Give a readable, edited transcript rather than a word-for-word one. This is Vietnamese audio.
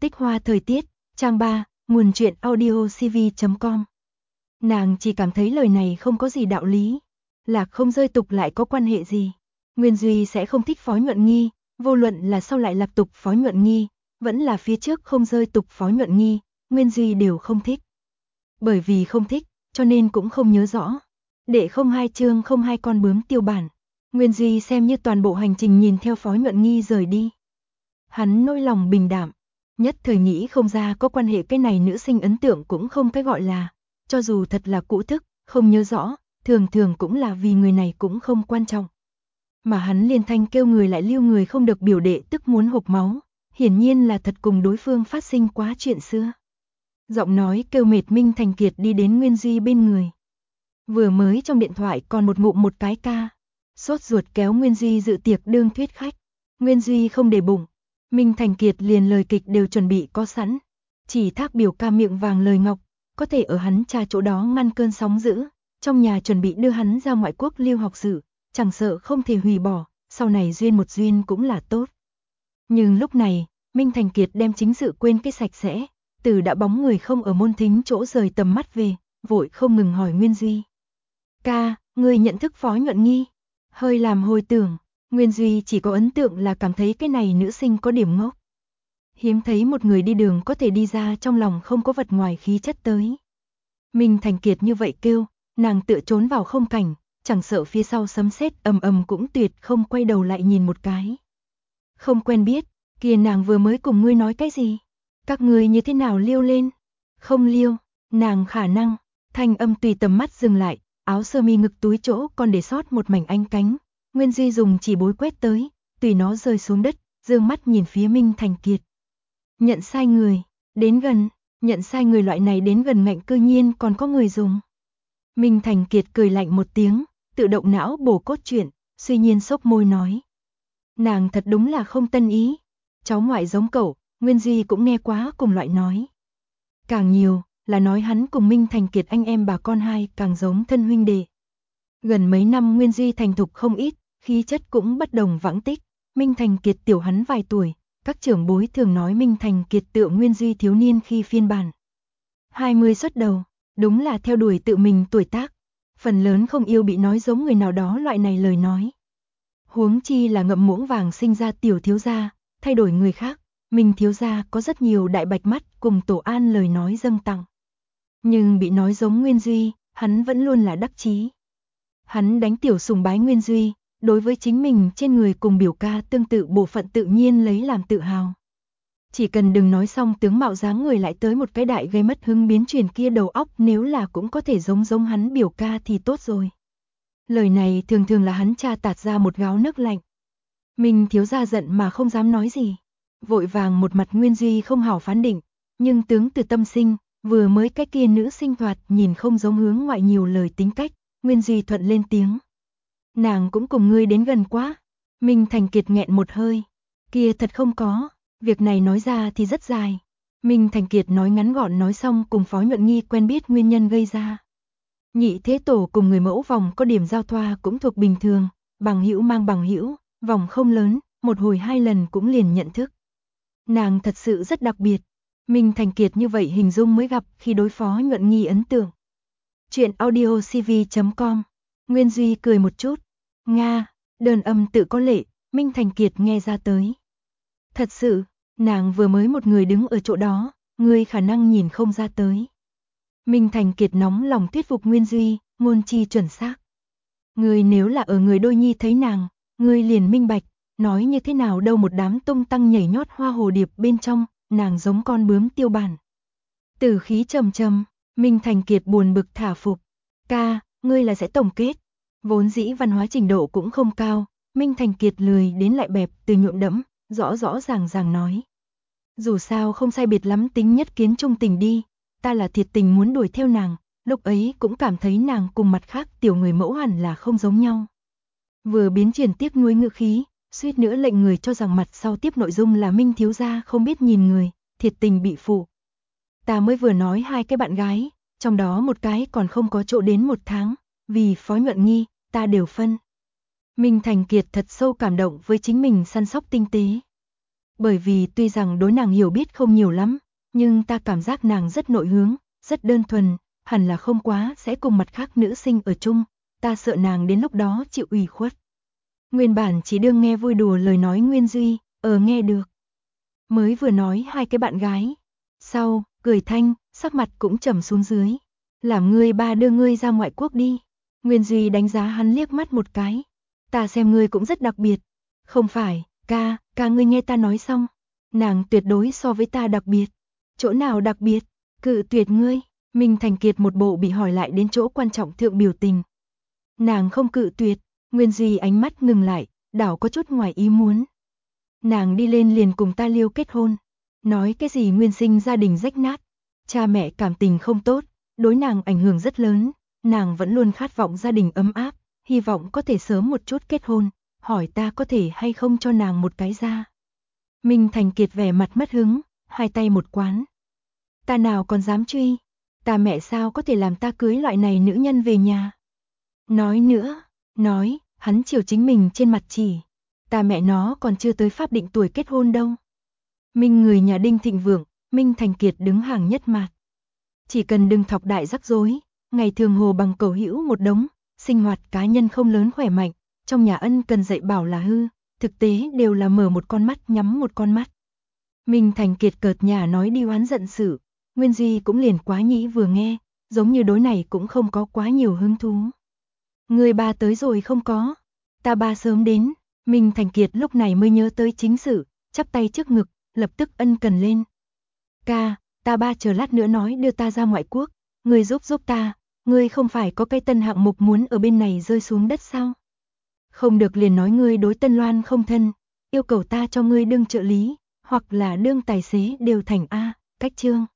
Tích hoa thời tiết, trang 3, nguồn truyện audiocv.com. Nàng chỉ cảm thấy lời này không có gì đạo lý. Lạc không rơi tục lại có quan hệ gì. Nguyên Duy sẽ không thích Phó Nhuận Nghi, vô luận là sau lại lạc tục Phó Nhuận Nghi, vẫn là phía trước không rơi tục Phó Nhuận Nghi, Nguyên Duy đều không thích. Bởi vì không thích, cho nên cũng không nhớ rõ. Đệ không hai chương không hai con bướm tiêu bản. Nguyên Duy xem như toàn bộ hành trình nhìn theo Phó Nhuận Nghi rời đi. Hắn nỗi lòng bình đạm, nhất thời nghĩ không ra có quan hệ cái này nữ sinh ấn tượng cũng không cái gọi là, cho dù thật là cũ thức, không nhớ rõ, thường thường cũng là vì người này cũng không quan trọng. Mà hắn liên thanh kêu người lại lưu người không được biểu đệ tức muốn hộc máu, hiển nhiên là thật cùng đối phương phát sinh quá chuyện xưa. Giọng nói kêu mệt Minh Thành Kiệt đi đến Nguyên Duy bên người. Vừa mới trong điện thoại còn một ngụm một cái ca, sốt ruột kéo Nguyên Duy dự tiệc đương thuyết khách. Nguyên Duy không để bụng, Minh Thành Kiệt liền lời kịch đều chuẩn bị có sẵn, chỉ thác biểu ca miệng vàng lời ngọc, có thể ở hắn cha chỗ đó ngăn cơn sóng dữ, trong nhà chuẩn bị đưa hắn ra ngoại quốc lưu học sử, chẳng sợ không thể hủy bỏ, sau này duyên một duyên cũng là tốt. Nhưng lúc này, Minh Thành Kiệt đem chính sự quên cái sạch sẽ, từ đã bóng người không ở môn thính chỗ rời tầm mắt về, vội không ngừng hỏi Nguyên Duy. Ca, người nhận thức Phó Nhuận Nghi? Hơi làm hồi tưởng, Nguyên Duy chỉ có ấn tượng là cảm thấy cái này nữ sinh có điểm ngốc. Hiếm thấy một người đi đường có thể đi ra trong lòng không có vật ngoài khí chất tới. Minh Thành Kiệt như vậy kêu, nàng tựa trốn vào không cảnh, chẳng sợ phía sau sấm sét ầm ầm cũng tuyệt không quay đầu lại nhìn một cái. Không quen biết, kia nàng vừa mới cùng ngươi nói cái gì? Các ngươi như thế nào liêu lên? Không liêu, nàng khả năng, thanh âm tùy tầm mắt dừng lại, áo sơ mi ngực túi chỗ còn để sót một mảnh ánh cánh. Nguyên Duy dùng chỉ bối quét tới, tùy nó rơi xuống đất, dương mắt nhìn phía Minh Thành Kiệt. Nhận sai người, đến gần, nhận sai người loại này đến gần ngạnh cư nhiên còn có người dùng. Minh Thành Kiệt cười lạnh một tiếng, tự động não bổ cốt truyện, suy nhiên xốc môi nói. Nàng thật đúng là không tân ý, cháu ngoại giống cậu, Nguyên Duy cũng nghe quá cùng loại nói. Càng nhiều, là nói hắn cùng Minh Thành Kiệt anh em bà con hai càng giống thân huynh đệ. Gần mấy năm Nguyên Duy thành thục không ít, khí chất cũng bất đồng vãng tích, Minh Thành Kiệt tiểu hắn vài tuổi, các trưởng bối thường nói Minh Thành Kiệt tựa Nguyên Duy thiếu niên khi phiên bản. 20 xuất đầu, đúng là theo đuổi tự mình tuổi tác, phần lớn không yêu bị nói giống người nào đó loại này lời nói. Huống chi là ngậm muỗng vàng sinh ra tiểu thiếu gia, thay đổi người khác, Minh thiếu gia có rất nhiều đại bạch mắt cùng tổ an lời nói dâng tặng. Nhưng bị nói giống Nguyên Duy, hắn vẫn luôn là đắc chí. Hắn đánh tiểu sùng bái Nguyên Duy, đối với chính mình trên người cùng biểu ca tương tự bộ phận tự nhiên lấy làm tự hào. Chỉ cần đừng nói xong tướng mạo dáng người lại tới một cái đại gây mất hứng biến chuyển kia đầu óc, nếu là cũng có thể giống hắn biểu ca thì tốt rồi. Lời này thường thường là hắn cha tạt ra một gáo nước lạnh. Mình thiếu gia giận mà không dám nói gì. Vội vàng một mặt Nguyên Duy không hảo phán định, nhưng tướng từ tâm sinh, vừa mới cái kia nữ sinh thoạt nhìn không giống hướng ngoại nhiều lời tính cách, Nguyên Duy thuận lên tiếng. Nàng cũng cùng ngươi đến gần quá. Minh Thành Kiệt nghẹn một hơi. Kia thật không có, việc này nói ra thì rất dài. Minh Thành Kiệt nói ngắn gọn nói xong cùng Phó Nhuận Nghi quen biết nguyên nhân gây ra. Nhị thế tổ cùng người mẫu vòng có điểm giao thoa cũng thuộc bình thường, bằng hữu mang bằng hữu, vòng không lớn, một hồi hai lần cũng liền nhận thức. Nàng thật sự rất đặc biệt. Minh Thành Kiệt như vậy hình dung mới gặp khi đối Phó Nhuận Nghi ấn tượng. Chuyện audiocv.com. Nguyên Duy cười một chút. Nga, đơn âm tự có lệ, Minh Thành Kiệt nghe ra tới. Thật sự, nàng vừa mới một người đứng ở chỗ đó, ngươi khả năng nhìn không ra tới. Minh Thành Kiệt nóng lòng thuyết phục Nguyên Duy, ngôn chi chuẩn xác. Ngươi nếu là ở người đôi nhi thấy nàng, ngươi liền minh bạch, nói như thế nào đâu một đám tung tăng nhảy nhót hoa hồ điệp bên trong, nàng giống con bướm tiêu bản. Tử khí trầm trầm, Minh Thành Kiệt buồn bực thả phục. Ca, ngươi là sẽ tổng kết. Vốn dĩ văn hóa trình độ cũng không cao, Minh Thành Kiệt lười đến lại bẹp từ nhuộm đẫm, rõ ràng nói. Dù sao không sai biệt lắm tính nhất kiến trung tình đi, ta là thiệt tình muốn đuổi theo nàng, lúc ấy cũng cảm thấy nàng cùng mặt khác tiểu người mẫu hẳn là không giống nhau. Vừa biến chuyển tiếc nuối ngữ khí, suýt nữa lệnh người cho rằng mặt sau tiếp nội dung là Minh thiếu gia không biết nhìn người, thiệt tình bị phụ. Ta mới vừa nói hai cái bạn gái, trong đó một cái còn không có chỗ đến 1 tháng, vì Phó Nhuận Nghi, ta đều phân. Minh Thành Kiệt thật sâu cảm động với chính mình săn sóc tinh tế. bởi vì tuy rằng đối nàng hiểu biết không nhiều lắm, nhưng ta cảm giác nàng rất nội hướng, rất đơn thuần, hẳn là không quá sẽ cùng mặt khác nữ sinh ở chung, ta sợ nàng đến lúc đó chịu ủy khuất. Nguyên bản chỉ đương nghe vui đùa lời nói Nguyên Duy, nghe được. Mới vừa nói hai cái bạn gái, sau, cười thanh, sắc mặt cũng trầm xuống dưới. Làm ngươi ba đưa ngươi ra ngoại quốc đi. Nguyên Duy đánh giá hắn liếc mắt một cái. Ta xem ngươi cũng rất đặc biệt. Không phải, ca ngươi nghe ta nói xong. Nàng tuyệt đối so với ta đặc biệt. Chỗ nào đặc biệt? Cự tuyệt ngươi. Minh Thành Kiệt một bộ bị hỏi lại đến chỗ quan trọng thượng biểu tình. Nàng không cự tuyệt. Nguyên Duy ánh mắt ngừng lại, đảo có chút ngoài ý muốn. Nàng đi lên liền cùng ta liêu kết hôn. Nói cái gì nguyên sinh gia đình rách nát. Cha mẹ cảm tình không tốt, đối nàng ảnh hưởng rất lớn. Nàng vẫn luôn khát vọng gia đình ấm áp, hy vọng có thể sớm một chút kết hôn. Hỏi ta có thể hay không cho nàng một cái ra. Minh Thành Kiệt vẻ mặt mất hứng, hai tay một quán. Ta nào còn dám truy. Ta mẹ sao có thể làm ta cưới loại này nữ nhân về nhà. Nói nữa, nói, hắn chiều chính mình trên mặt chỉ. Ta mẹ nó còn chưa tới pháp định tuổi kết hôn đâu. Minh người nhà Đinh thịnh vượng, Minh Thành Kiệt đứng hàng nhất mặt. Chỉ cần đừng thọc đại rắc rối, ngày thường hồ bằng cầu hữu một đống, sinh hoạt cá nhân không lớn khỏe mạnh, trong nhà ân cần dạy bảo là hư, thực tế đều là mở một con mắt nhắm một con mắt. Minh Thành Kiệt cợt nhả nói đi oán giận sự, Nguyên Duy cũng liền quá nhĩ vừa nghe, giống như đối này cũng không có quá nhiều hứng thú. Người ba tới rồi không có, ta ba sớm đến. Minh Thành Kiệt lúc này mới nhớ tới chính sự, chắp tay trước ngực, lập tức ân cần lên. Ca, ta ba chờ lát nữa nói đưa ta ra ngoại quốc, ngươi giúp ta, ngươi không phải có cái tân hạng mục muốn ở bên này rơi xuống đất sao? Không được liền nói ngươi đối Tân Loan không thân, yêu cầu ta cho ngươi đương trợ lý, hoặc là đương tài xế đều thành A, cách chương.